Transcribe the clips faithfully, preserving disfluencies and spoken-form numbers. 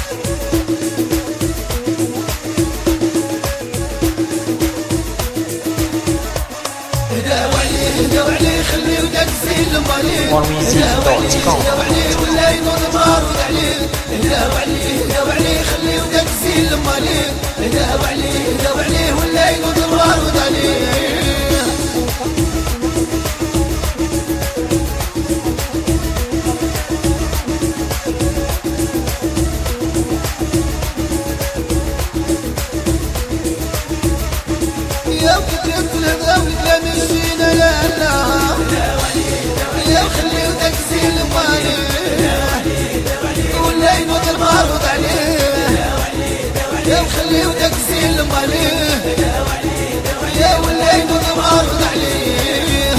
more music dot com. ولا ينوض بارود عليه، هداو عليه هداو عليه خليه وتكسيل الماليه، هداو عليه هداو عليه ولا ينوض بارود عليه. يا فكرة الهداو لا مشينا لا لا، يا خليه وتكسيل الماليه ولا ينوض البارود عليه، يا خليه وتكسيل الماليه يا ولا ينوض البارود عليه.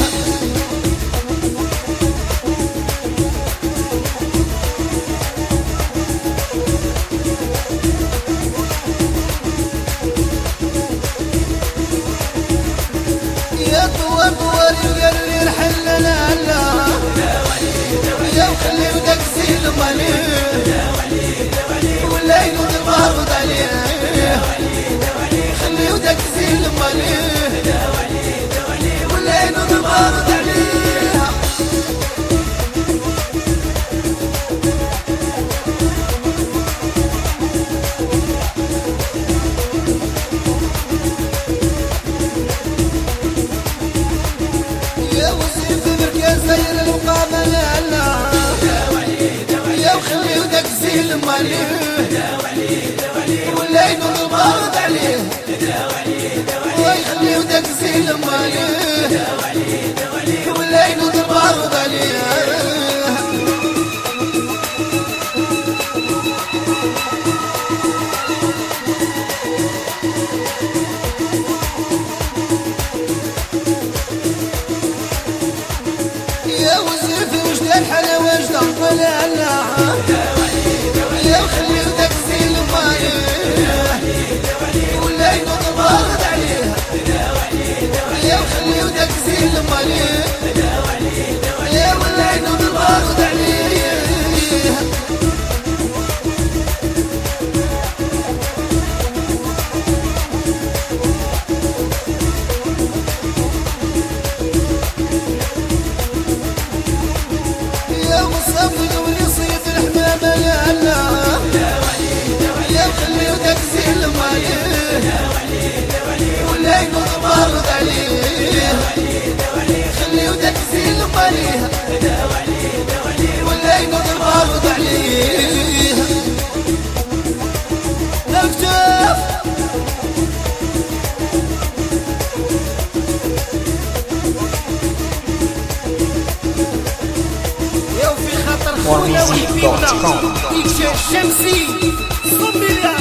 يا طوال طوال يقرر الحل لا لا، يا خليه وتكسيل الماليه ولا ينوض البارود عليه، خليه وتكسيل الماليه ولا ينوض البارود عليه. يا وزير في مركز داير المقامة لا لا، يا وخليه وتكسيل الماليه ولا ينوض البارود عليه، ويخليه وتكسيل الماليه ولا ينوض البارود عليه. يا وزير في وجد الحلا وجد ولا لا، يا وخليه وتكسيل الماليه ولا ينوض البارود عليه، يا وخليه وتكسيل الماليه يا ولا ينوض البارود عليه. يا مصفق وليصيف الحمامة لا لا، يا خليه وتكسيل الماليه ولا ينوض البارود عليه، خليه وتكسيل الماليه ولا ينوض البارود عليه. اكتب يا وفي خاطر خونا more music dot com. الشمسي صب